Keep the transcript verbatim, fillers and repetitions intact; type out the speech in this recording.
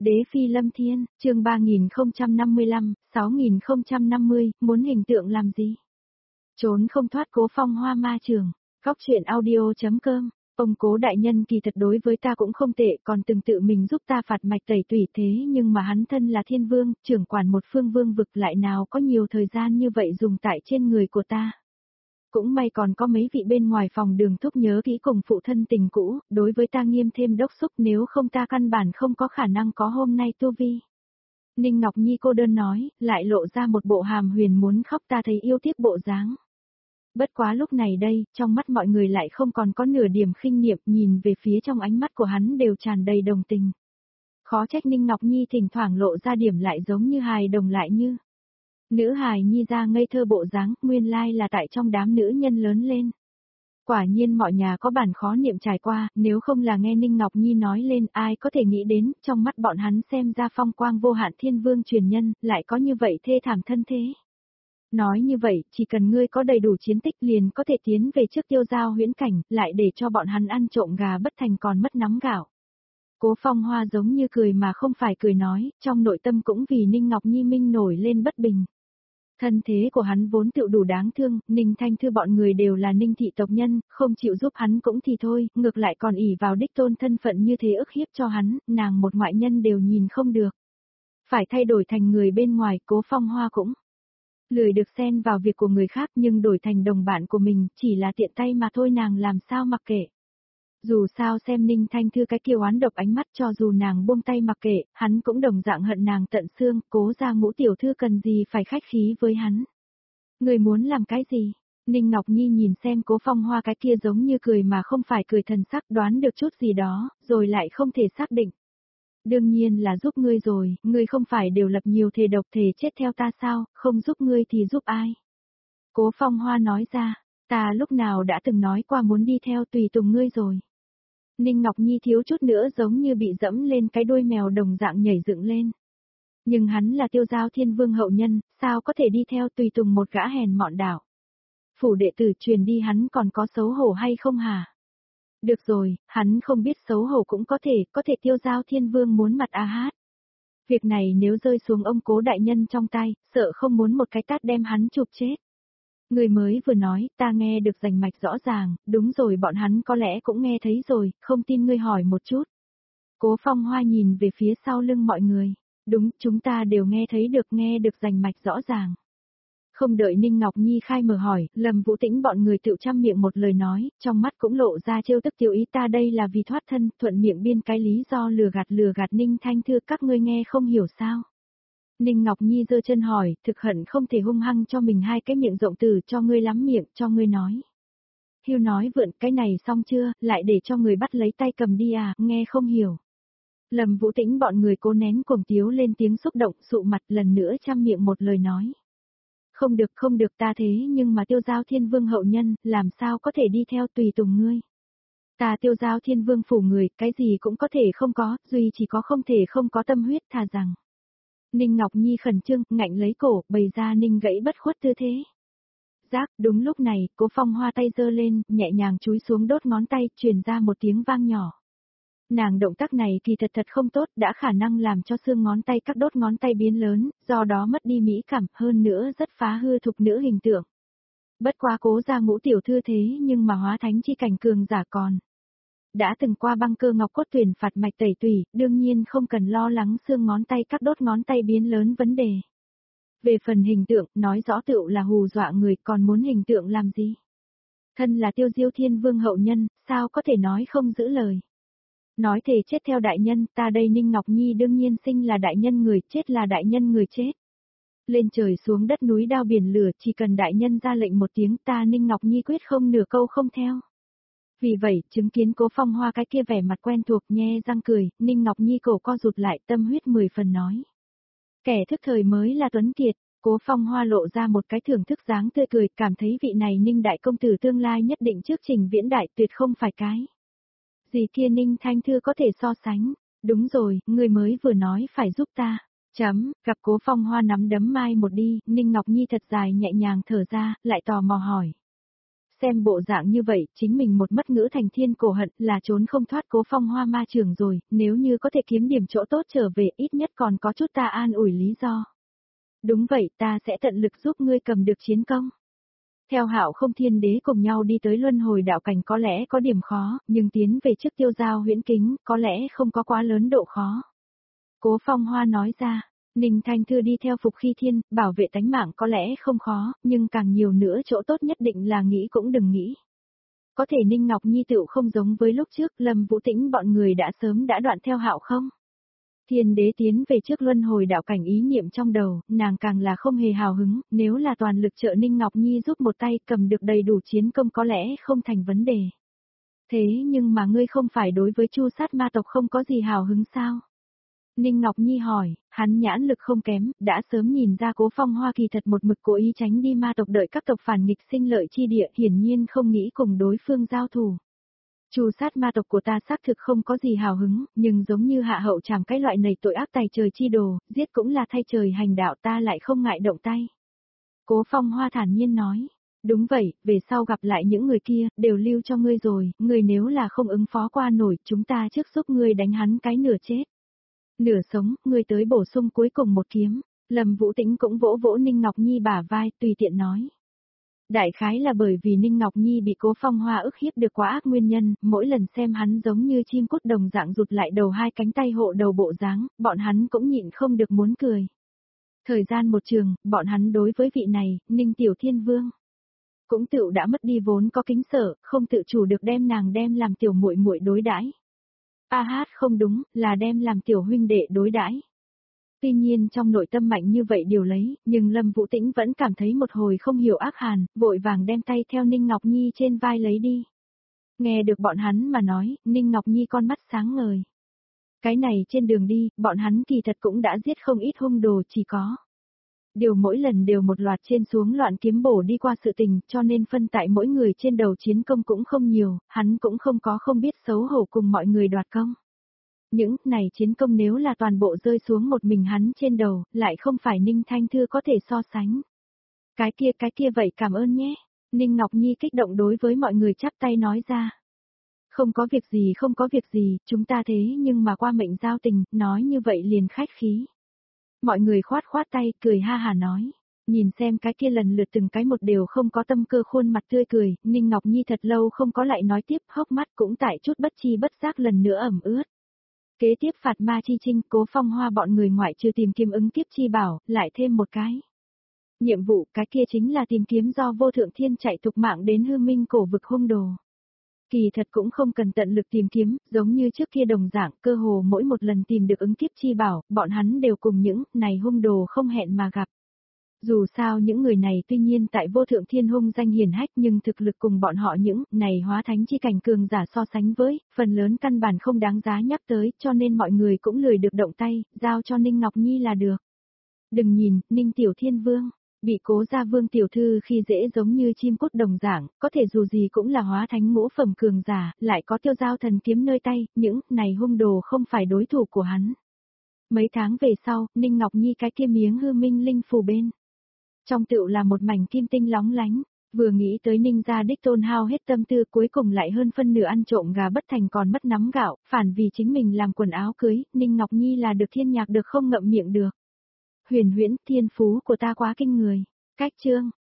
Đế phi lâm thiên, chương ba nghìn không trăm năm mươi lăm, sáu nghìn không trăm năm mươi, muốn hình tượng làm gì? Trốn không thoát Cố Phong Hoa ma trường. Góc truyện audio.com. Ông Cố đại nhân kỳ thật đối với ta cũng không tệ, còn từng tự mình giúp ta phạt mạch tẩy tủy, thế nhưng mà hắn thân là thiên vương, trưởng quản một phương vương vực, lại nào có nhiều thời gian như vậy dùng tại trên người của ta. Cũng may còn có mấy vị bên ngoài phòng Đường thúc nhớ kỹ cùng phụ thân tình cũ, đối với ta nghiêm thêm đốc xúc, nếu không ta căn bản không có khả năng có hôm nay tu vi. Ninh Ngọc Nhi cô đơn nói, lại lộ ra một bộ hàm huyền muốn khóc, ta thấy yêu tiếc bộ dáng. Bất quá lúc này đây, trong mắt mọi người lại không còn có nửa điểm khinh niệm, nhìn về phía trong ánh mắt của hắn đều tràn đầy đồng tình. Khó trách Ninh Ngọc Nhi thỉnh thoảng lộ ra điểm lại giống như hài đồng lại như. Nữ hài nhi ra ngây thơ bộ dáng, nguyên lai là tại trong đám nữ nhân lớn lên. Quả nhiên mọi nhà có bản khó niệm trải qua, nếu không là nghe Ninh Ngọc Nhi nói lên, ai có thể nghĩ đến, trong mắt bọn hắn xem ra phong quang vô hạn thiên vương truyền nhân, lại có như vậy thê thảm thân thế. Nói như vậy, chỉ cần ngươi có đầy đủ chiến tích liền có thể tiến về trước tiêu giao huyễn cảnh, lại để cho bọn hắn ăn trộm gà bất thành còn mất nắm gạo. Cố Phong Hoa giống như cười mà không phải cười nói, trong nội tâm cũng vì Ninh Ngọc Nhi minh nổi lên bất bình. Thân thế của hắn vốn tự đủ đáng thương, Ninh Thanh Thư bọn người đều là Ninh thị tộc nhân, không chịu giúp hắn cũng thì thôi, ngược lại còn ỷ vào đích tôn thân phận như thế ức hiếp cho hắn, nàng một ngoại nhân đều nhìn không được. Phải thay đổi thành người bên ngoài, Cố Phong Hoa cũng lười được xen vào việc của người khác, nhưng đổi thành đồng bạn của mình, chỉ là tiện tay mà thôi, nàng làm sao mặc kệ. Dù sao xem Ninh Thanh Thư cái kiêu oán độc ánh mắt, cho dù nàng buông tay mặc kệ, hắn cũng đồng dạng hận nàng tận xương. Cố gia Ngũ tiểu thư cần gì phải khách khí với hắn. Người muốn làm cái gì? Ninh Ngọc Nhi nhìn xem Cố Phong Hoa cái kia giống như cười mà không phải cười thần sắc, đoán được chút gì đó, rồi lại không thể xác định. Đương nhiên là giúp ngươi rồi, ngươi không phải đều lập nhiều thề độc thề chết theo ta sao, không giúp ngươi thì giúp ai? Cố Phong Hoa nói ra, ta lúc nào đã từng nói qua muốn đi theo tùy tùng ngươi rồi. Ninh Ngọc Nhi thiếu chút nữa giống như bị dẫm lên cái đuôi mèo đồng dạng nhảy dựng lên. Nhưng hắn là tiêu giao thiên vương hậu nhân, sao có thể đi theo tùy tùng một gã hèn mọn đảo. Phủ đệ tử truyền đi hắn còn có xấu hổ hay không hả? Được rồi, hắn không biết xấu hổ cũng có thể, có thể tiêu giao thiên vương muốn mặt a hát. Việc này nếu rơi xuống ông Cố đại nhân trong tay, sợ không muốn một cái tát đem hắn chụp chết. Người mới vừa nói, ta nghe được rành mạch rõ ràng, đúng rồi, bọn hắn có lẽ cũng nghe thấy rồi, không tin ngươi hỏi một chút. Cố Phong Hoa nhìn về phía sau lưng mọi người. Đúng, chúng ta đều nghe thấy được, nghe được rành mạch rõ ràng. Không đợi Ninh Ngọc Nhi khai mở hỏi, Lâm Vũ Tĩnh bọn người tự trăm miệng một lời nói, trong mắt cũng lộ ra trêu tức tiêu ý, ta đây là vì thoát thân, thuận miệng biên cái lý do lừa gạt lừa gạt Ninh Thanh Thư, các ngươi nghe không hiểu sao. Ninh Ngọc Nhi giơ chân hỏi, thực hận không thể hung hăng cho mình hai cái miệng rộng từ, cho ngươi lắm miệng, cho ngươi nói. Hiu nói vượn, cái này xong chưa, lại để cho người bắt lấy tay cầm đi à, nghe không hiểu. Lâm Vũ Tĩnh bọn người cố nén cuồng tiếu lên tiếng xúc động, sụ mặt lần nữa trăm miệng một lời nói. Không được không được, ta thế nhưng mà tiêu giao thiên vương hậu nhân, làm sao có thể đi theo tùy tùng ngươi. Ta tiêu giao thiên vương phủ người, cái gì cũng có thể không có, duy chỉ có không thể không có tâm huyết, thà rằng. Ninh Ngọc Nhi khẩn trương, ngạnh lấy cổ, bày ra Ninh gãy bất khuất tư thế. Giác, đúng lúc này, Cố Phong Hoa tay giơ lên, nhẹ nhàng chúi xuống đốt ngón tay, truyền ra một tiếng vang nhỏ. Nàng động tác này kỳ thật thật không tốt, đã khả năng làm cho xương ngón tay các đốt ngón tay biến lớn, do đó mất đi mỹ cảm, hơn nữa rất phá hư thục nữ hình tượng. Bất quá Cố gia Ngũ tiểu thư thế nhưng mà hóa thánh chi cảnh cường giả còn. Đã từng qua băng cơ ngọc cốt tuyển phạt mạch tẩy tủy, đương nhiên không cần lo lắng xương ngón tay các đốt ngón tay biến lớn vấn đề. Về phần hình tượng, nói rõ tựu là hù dọa người, còn muốn hình tượng làm gì? Thân là tiêu diêu thiên vương hậu nhân, sao có thể nói không giữ lời? Nói thề chết theo đại nhân, ta đây Ninh Ngọc Nhi đương nhiên sinh là đại nhân người, chết là đại nhân người chết. Lên trời xuống đất núi đao biển lửa, chỉ cần đại nhân ra lệnh một tiếng, ta Ninh Ngọc Nhi quyết không nửa câu không theo. Vì vậy, chứng kiến Cố Phong Hoa cái kia vẻ mặt quen thuộc, nhe răng cười, Ninh Ngọc Nhi cổ co rụt lại, tâm huyết mười phần nói. Kẻ thức thời mới là tuấn kiệt. Cố Phong Hoa lộ ra một cái thưởng thức dáng tươi cười, cảm thấy vị này Ninh đại công tử tương lai nhất định trước trình viễn đại, tuyệt không phải cái gì kia Ninh Thanh Thư có thể so sánh. Đúng rồi, người mới vừa nói phải giúp ta. Chấm, gặp Cố Phong Hoa nắm đấm mai một đi, Ninh Ngọc Nhi thật dài nhẹ nhàng thở ra, lại tò mò hỏi. Xem bộ dạng như vậy, chính mình một mất ngữ thành thiên cổ hận là trốn không thoát Cố Phong Hoa ma trường rồi, nếu như có thể kiếm điểm chỗ tốt trở về ít nhất còn có chút ta an ủi lý do. Đúng vậy, ta sẽ tận lực giúp ngươi cầm được chiến công. Theo Hạo Không Thiên Đế cùng nhau đi tới luân hồi đạo cảnh có lẽ có điểm khó, nhưng tiến về trước tiêu giao huyễn kính có lẽ không có quá lớn độ khó. Cố Phong Hoa nói ra, Ninh Thanh Thư đi theo Phục Khi Thiên, bảo vệ tánh mạng có lẽ không khó, nhưng càng nhiều nữa chỗ tốt nhất định là nghĩ cũng đừng nghĩ. Có thể Ninh Ngọc Nhi tựu không giống với lúc trước, Lâm Vũ Tĩnh bọn người đã sớm đã đoạn theo Hạo không? Thiên Đế tiến về trước luân hồi đạo cảnh ý niệm trong đầu, nàng càng là không hề hào hứng, nếu là toàn lực trợ Ninh Ngọc Nhi giúp một tay cầm được đầy đủ chiến công có lẽ không thành vấn đề. Thế nhưng mà ngươi không phải đối với Chu Sát ma tộc không có gì hào hứng sao? Ninh Ngọc Nhi hỏi, hắn nhãn lực không kém, đã sớm nhìn ra Cố Phong Hoa kỳ thật một mực cố ý tránh đi ma tộc đợi các tộc phản nghịch sinh lợi chi địa, hiển nhiên không nghĩ cùng đối phương giao thủ. Chu sát ma tộc của ta xác thực không có gì hào hứng, nhưng giống như hạ hậu chảm cái loại này tội ác tày trời chi đồ, giết cũng là thay trời hành đạo, ta lại không ngại động tay. Cố Phong Hoa thản nhiên nói, đúng vậy, về sau gặp lại những người kia, đều lưu cho ngươi rồi, ngươi nếu là không ứng phó qua nổi, chúng ta trước giúp ngươi đánh hắn cái nửa chết. Nửa sống, ngươi tới bổ sung cuối cùng một kiếm. Lâm Vũ Tĩnh cũng vỗ vỗ Ninh Ngọc Nhi bả vai, tùy tiện nói. Đại khái là bởi vì Ninh Ngọc Nhi bị Cố Phong Hoa ức hiếp được quá ác nguyên nhân, mỗi lần xem hắn giống như chim cút đồng dạng rụt lại đầu hai cánh tay hộ đầu bộ dáng, bọn hắn cũng nhịn không được muốn cười. Thời gian một trường, bọn hắn đối với vị này, Ninh Tiểu Thiên Vương, cũng tự đã mất đi vốn có kính sợ, không tự chủ được đem nàng đem làm tiểu muội muội đối đãi. A hát không đúng, là đem làm tiểu huynh đệ đối đãi. Tuy nhiên trong nội tâm mạnh như vậy điều lấy, nhưng Lâm Vũ Tĩnh vẫn cảm thấy một hồi không hiểu ác hàn, vội vàng đem tay theo Ninh Ngọc Nhi trên vai lấy đi. Nghe được bọn hắn mà nói, Ninh Ngọc Nhi con mắt sáng ngời. Cái này trên đường đi, bọn hắn kỳ thật cũng đã giết không ít hung đồ, chỉ có điều mỗi lần đều một loạt trên xuống loạn kiếm bổ đi qua sự tình, cho nên phân tại mỗi người trên đầu chiến công cũng không nhiều, hắn cũng không có không biết xấu hổ cùng mọi người đoạt công. Những này chiến công nếu là toàn bộ rơi xuống một mình hắn trên đầu, lại không phải Ninh Thanh Thư có thể so sánh. Cái kia cái kia vậy cảm ơn nhé. Ninh Ngọc Nhi kích động đối với mọi người chắp tay nói ra. Không có việc gì không có việc gì, chúng ta thế nhưng mà qua mệnh giao tình, nói như vậy liền khách khí. Mọi người khoát khoát tay, cười ha hà nói. Nhìn xem cái kia lần lượt từng cái một đều không có tâm cơ khuôn mặt tươi cười, Ninh Ngọc Nhi thật lâu không có lại nói tiếp, hốc mắt cũng tại chút bất chi bất giác lần nữa ẩm ướt. Kế tiếp phạt ma chi trinh, Cố Phong Hoa bọn người ngoại trừ tìm kiếm ứng kiếp chi bảo, lại thêm một cái. Nhiệm vụ, cái kia chính là tìm kiếm do vô thượng thiên chạy tục mạng đến hư minh cổ vực hung đồ. Kỳ thật cũng không cần tận lực tìm kiếm, giống như trước kia đồng dạng, cơ hồ mỗi một lần tìm được ứng kiếp chi bảo, bọn hắn đều cùng những này hung đồ không hẹn mà gặp. Dù sao những người này tuy nhiên tại vô thượng thiên hung danh hiển hách nhưng thực lực cùng bọn họ những này hóa thánh chi cảnh cường giả so sánh với, phần lớn căn bản không đáng giá nhắc tới cho nên mọi người cũng lười được động tay, giao cho Ninh Ngọc Nhi là được. Đừng nhìn, Ninh Tiểu Thiên Vương, bị Cố gia Vương tiểu thư khi dễ giống như chim cút đồng dạng, có thể dù gì cũng là hóa thánh ngũ phẩm cường giả, lại có tiêu giao thần kiếm nơi tay, những này hung đồ không phải đối thủ của hắn. Mấy tháng về sau, Ninh Ngọc Nhi cái kia miếng hư minh linh phù bên. Trong tựu là một mảnh kim tinh lóng lánh, vừa nghĩ tới Ninh gia đích tôn hao hết tâm tư cuối cùng lại hơn phân nửa ăn trộm gà bất thành còn mất nắm gạo, phản vì chính mình làm quần áo cưới, Ninh Ngọc Nhi là được thiên nhạc được không ngậm miệng được. Huyền huyễn thiên phú của ta quá kinh người. Cách chương,